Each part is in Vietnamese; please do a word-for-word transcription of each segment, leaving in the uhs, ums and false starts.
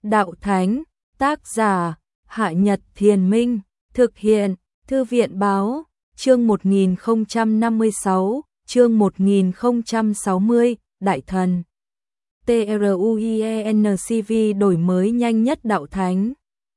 Đạo Thánh, tác giả, Hạ Nhật Thiền Minh, thực hiện, Thư viện Báo, chương một nghìn không trăm năm mươi sáu, chương một nghìn không trăm sáu mươi, Đại Thần. TRUIENCV đổi mới nhanh nhất Đạo Thánh.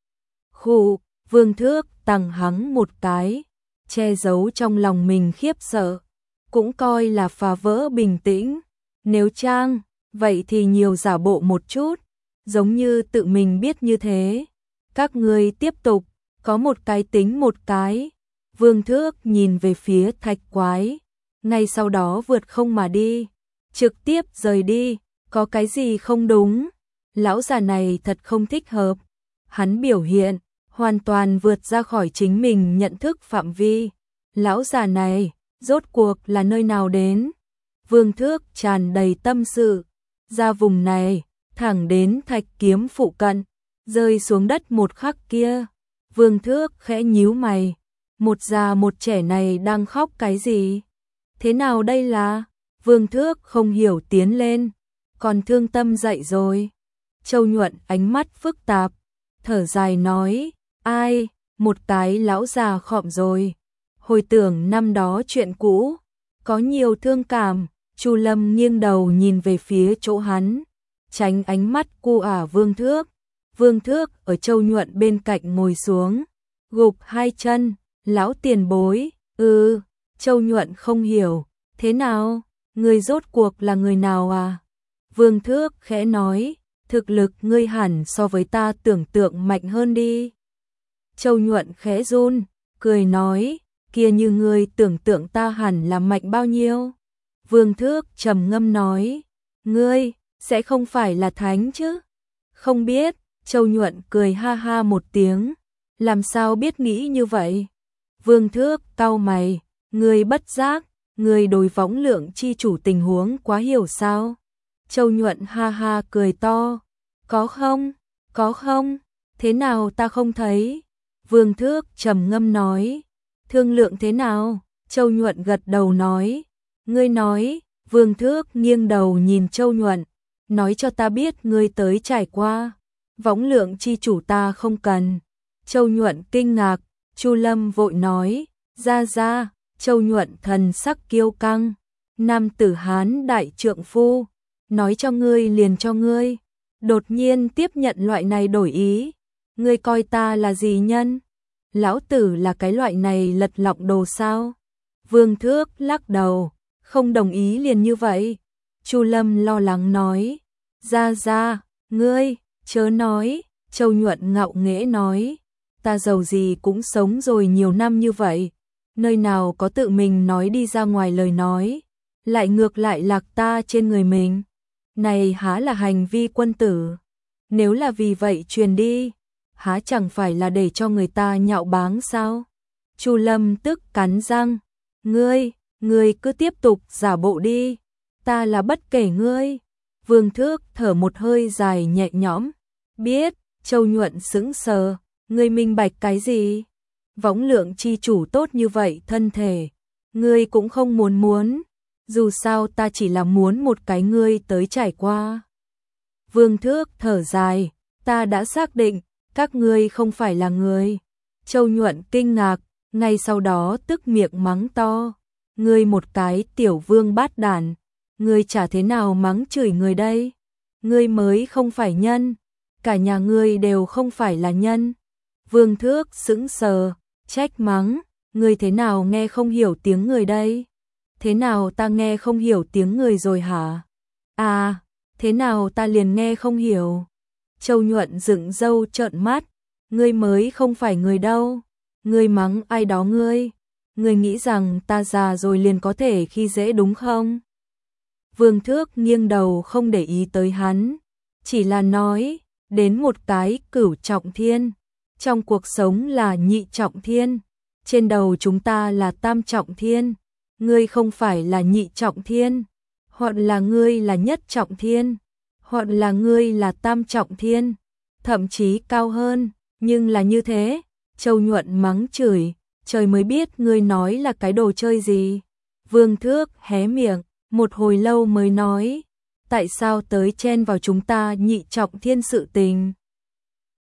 Khụ, Vương Thước tằng hắng một cái, che giấu trong lòng mình khiếp sợ, cũng coi là phá vỡ bình tĩnh. Nếu trang, vậy thì nhiều giả bộ một chút, giống như tự mình biết như thế. Các ngươi tiếp tục, có một cái tính một cái. Vương Thước nhìn về phía Thạch Quái, ngay sau đó vượt không mà đi, trực tiếp rời đi. Có cái gì không đúng? Lão già này thật không thích hợp. Hắn biểu hiện hoàn toàn vượt ra khỏi chính mình nhận thức phạm vi. Lão già này, rốt cuộc là nơi nào đến? Vương Thước tràn đầy tâm sự, ra vùng này, thẳng đến Thạch Kiếm phụ cận, rơi xuống đất một khắc kia. Vương Thước khẽ nhíu mày, một già một trẻ này đang khóc cái gì? Thế nào đây là? Vương Thước không hiểu tiến lên, còn thương tâm dậy rồi. Châu Nhuận ánh mắt phức tạp, thở dài nói, ai, một cái lão già khọm rồi. Hồi tưởng năm đó chuyện cũ, có nhiều thương cảm. Chu Lâm nghiêng đầu nhìn về phía chỗ hắn, tránh ánh mắt cu ả Vương Thước. Vương Thước ở Châu Nhuận bên cạnh ngồi xuống, gục hai chân, lão tiền bối, ừ, Châu Nhuận không hiểu, thế nào, ngươi rốt cuộc là người nào à? Vương Thước khẽ nói, thực lực ngươi hẳn so với ta tưởng tượng mạnh hơn đi. Châu Nhuận khẽ run, cười nói, kia như ngươi tưởng tượng ta hẳn là mạnh bao nhiêu? Vương Thước trầm ngâm nói, ngươi, sẽ không phải là thánh chứ? Không biết, Châu Nhuận cười ha ha một tiếng, làm sao biết nghĩ như vậy? Vương Thước cau mày, ngươi bất giác, ngươi đối võng lượng chi chủ tình huống quá hiểu sao? Châu Nhuận ha ha cười to, có không, có không, thế nào ta không thấy? Vương Thước trầm ngâm nói, thương lượng thế nào? Châu Nhuận gật đầu nói, ngươi nói. Vương Thước nghiêng đầu nhìn Châu Nhuận, nói cho ta biết ngươi tới trải qua. Võng lượng chi chủ ta không cần. Châu Nhuận kinh ngạc, Chu Lâm vội nói, ra ra. Châu Nhuận thần sắc kiêu căng, nam tử Hán đại trượng phu, nói cho ngươi liền cho ngươi. Đột nhiên tiếp nhận loại này đổi ý, ngươi coi ta là gì nhân? Lão tử là cái loại này lật lọng đồ sao? Vương Thước lắc đầu, không đồng ý liền như vậy. Chu Lâm lo lắng nói, ra ra, ngươi, chớ nói. Châu Nhuận ngạo nghễ nói, ta giàu gì cũng sống rồi nhiều năm như vậy, nơi nào có tự mình nói đi ra ngoài lời nói, lại ngược lại lạc ta trên người mình. Này há là hành vi quân tử, nếu là vì vậy truyền đi, há chẳng phải là để cho người ta nhạo báng sao? Chu Lâm tức cắn răng, ngươi, ngươi cứ tiếp tục giả bộ đi, ta là bất kể ngươi. Vương Thước thở một hơi dài nhẹ nhõm, biết. Châu Nhuận sững sờ, ngươi minh bạch cái gì? Võng lượng chi chủ tốt như vậy thân thể, ngươi cũng không muốn muốn, dù sao ta chỉ là muốn một cái ngươi tới trải qua. Vương Thước thở dài, ta đã xác định, các ngươi không phải là người. Châu Nhuận kinh ngạc, ngay sau đó tức miệng mắng to, ngươi một cái tiểu vương bát đản, ngươi chả thế nào mắng chửi người đây? Ngươi mới không phải nhân, cả nhà ngươi đều không phải là nhân. Vương Thước sững sờ, trách mắng, ngươi thế nào nghe không hiểu tiếng người đây? Thế nào ta nghe không hiểu tiếng người rồi hả? À, thế nào ta liền nghe không hiểu? Châu Nhuận dựng râu trợn mắt, ngươi mới không phải người đâu, ngươi mắng ai đó ngươi, ngươi nghĩ rằng ta già rồi liền có thể khi dễ đúng không? Vương Thước nghiêng đầu không để ý tới hắn, chỉ là nói, đến một cái cửu trọng thiên, trong cuộc sống là nhị trọng thiên, trên đầu chúng ta là tam trọng thiên, ngươi không phải là nhị trọng thiên, hoặc là ngươi là nhất trọng thiên, hoặc là ngươi là tam trọng thiên, thậm chí cao hơn, nhưng là như thế. Châu Nhuận mắng chửi, trời mới biết ngươi nói là cái đồ chơi gì. Vương Thước hé miệng, một hồi lâu mới nói, tại sao tới chen vào chúng ta nhị trọng thiên sự tình?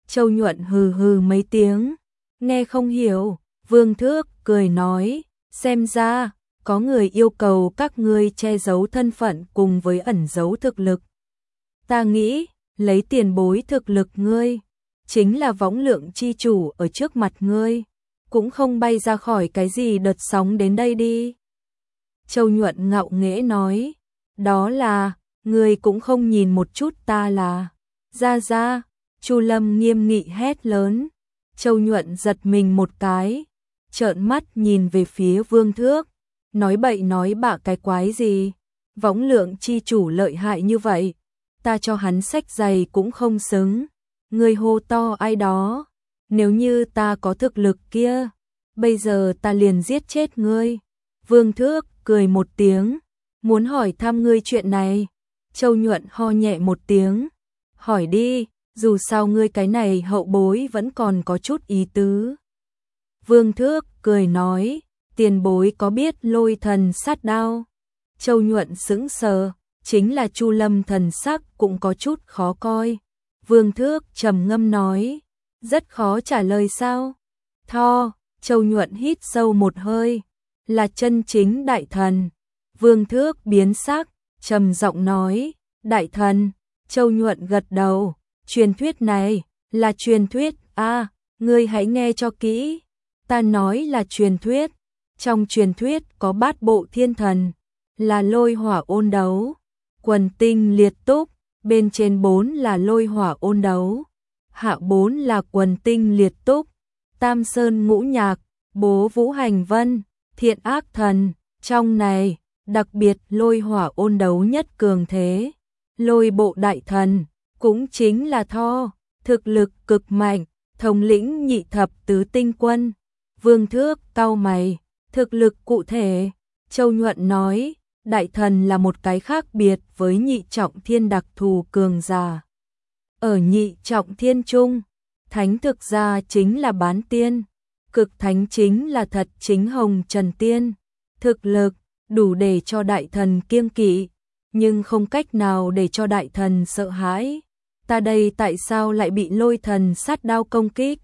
Châu Nhuận hừ hừ mấy tiếng, nghe không hiểu. Vương Thước cười nói, xem ra có người yêu cầu các ngươi che giấu thân phận cùng với ẩn giấu thực lực. Ta nghĩ, lấy tiền bối thực lực ngươi, chính là võng lượng chi chủ ở trước mặt ngươi, cũng không bay ra khỏi cái gì đợt sóng đến đây đi. Châu Nhuận ngạo nghễ nói, đó là, ngươi cũng không nhìn một chút ta là. Ra ra, Chu Lâm nghiêm nghị hét lớn. Châu Nhuận giật mình một cái, trợn mắt nhìn về phía Vương Thước, nói bậy nói bạ cái quái gì, võng lượng chi chủ lợi hại như vậy, ta cho hắn xách giày cũng không xứng, ngươi hô to ai đó, nếu như ta có thực lực kia, bây giờ ta liền giết chết ngươi. Vương Thước cười một tiếng, muốn hỏi thăm ngươi chuyện này. Châu Nhuận ho nhẹ một tiếng, hỏi đi, dù sao ngươi cái này hậu bối vẫn còn có chút ý tứ. Vương Thước cười nói, tiền bối có biết lôi thần sát đao? Châu Nhuận sững sờ, chính là Chu Lâm thần sắc cũng có chút khó coi. Vương Thước trầm ngâm nói, rất khó trả lời sao? Tho, Châu Nhuận hít sâu một hơi, là chân chính đại thần. Vương Thước biến sắc, trầm giọng nói, đại thần. Châu Nhuận gật đầu, truyền thuyết này là truyền thuyết, a, à, ngươi hãy nghe cho kỹ, ta nói là truyền thuyết. Trong truyền thuyết có bát bộ thiên thần, là lôi hỏa ôn đấu, quần tinh liệt túc, bên trên bốn là lôi hỏa ôn đấu, hạ bốn là quần tinh liệt túc, tam sơn ngũ nhạc, bố vũ hành vân, thiện ác thần. Trong này, đặc biệt lôi hỏa ôn đấu nhất cường thế, lôi bộ đại thần, cũng chính là Tho, thực lực cực mạnh, thống lĩnh nhị thập tứ tinh quân. Vương Thước cau mày, thực lực cụ thể. Châu Nhuận nói, đại thần là một cái khác biệt với nhị trọng thiên đặc thù cường giả. Ở nhị trọng thiên trung, thánh thực ra chính là bán tiên, cực thánh chính là thật chính hồng trần tiên. Thực lực đủ để cho đại thần kiêng kỵ, nhưng không cách nào để cho đại thần sợ hãi. Ta đây tại sao lại bị lôi thần sát đao công kích?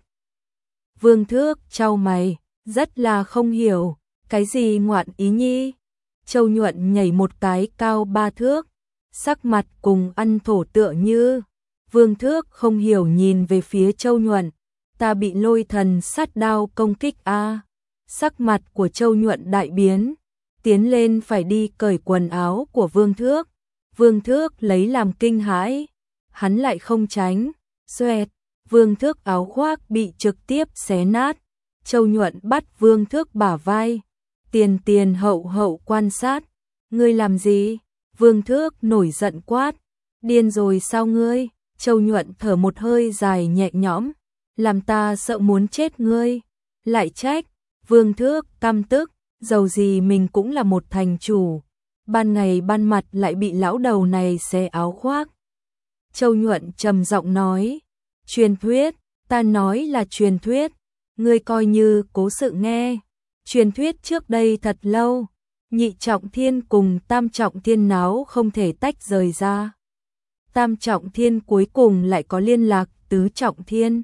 Vương Thước chau mày, rất là không hiểu, cái gì ngoạn ý nhi? Châu Nhuận nhảy một cái cao ba thước, sắc mặt cùng ăn thổ tựa như. Vương Thước không hiểu nhìn về phía Châu Nhuận, ta bị lôi thần sát đao công kích a. À. Sắc mặt của Châu Nhuận đại biến, tiến lên phải đi cởi quần áo của Vương Thước. Vương Thước lấy làm kinh hãi, hắn lại không tránh, xoẹt, Vương Thước áo khoác bị trực tiếp xé nát. Châu Nhuận bắt Vương Thước bả vai, tiền tiền hậu hậu quan sát, ngươi làm gì? Vương Thước nổi giận quát, điên rồi sao ngươi? Châu Nhuận thở một hơi dài nhẹ nhõm, làm ta sợ muốn chết ngươi. Lại trách, Vương Thước căm tức, dầu gì mình cũng là một thành chủ, ban ngày ban mặt lại bị lão đầu này xé áo khoác. Châu Nhuận trầm giọng nói, truyền thuyết, ta nói là truyền thuyết, ngươi coi như cố sự nghe. Truyền thuyết trước đây thật lâu, nhị trọng thiên cùng tam trọng thiên náo không thể tách rời ra. Tam trọng thiên cuối cùng lại có liên lạc tứ trọng thiên,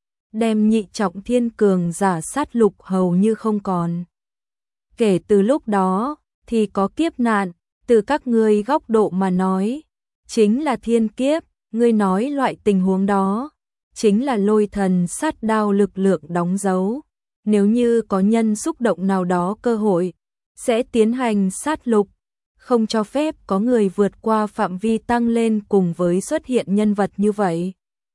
đem nhị trọng thiên cường giả sát lục hầu như không còn. Kể từ lúc đó, thì có kiếp nạn, từ các ngươi góc độ mà nói, chính là thiên kiếp, ngươi nói loại tình huống đó, chính là lôi thần sát đao lực lượng đóng dấu. Nếu như có nhân xúc động nào đó cơ hội, sẽ tiến hành sát lục, không cho phép có người vượt qua phạm vi tăng lên cùng với xuất hiện nhân vật như vậy.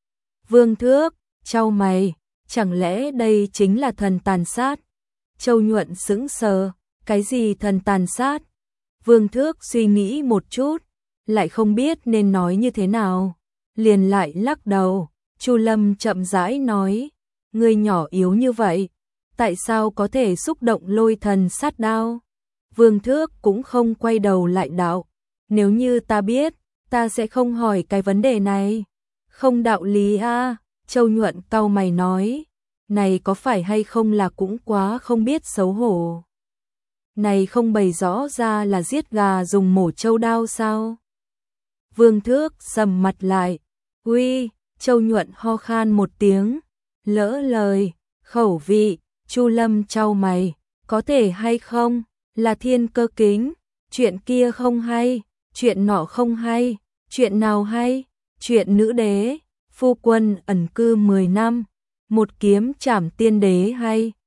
Vương Thước, chau mày, chẳng lẽ đây chính là thần tàn sát? Châu Nhuận sững sờ, cái gì thần tàn sát? Vương Thước suy nghĩ một chút, lại không biết nên nói như thế nào, liền lại lắc đầu. Chu Lâm chậm rãi nói, ngươi nhỏ yếu như vậy, tại sao có thể xúc động lôi thần sát đao? Vương Thước cũng không quay đầu lại đạo, nếu như ta biết, ta sẽ không hỏi cái vấn đề này. Không đạo lý a. À. Châu Nhuận cau mày nói, này có phải hay không là cũng quá không biết xấu hổ. Này không bày rõ ra là giết gà dùng mổ trâu đao sao? Vương Thước sầm mặt lại, uy, Châu Nhuận ho khan một tiếng, lỡ lời, khẩu vị, Chu Lâm chau mày, có thể hay không, là thiên cơ kính, chuyện kia không hay, chuyện nọ không hay, chuyện nào hay, chuyện nữ đế, phu quân ẩn cư mười năm, một kiếm trảm tiên đế hay.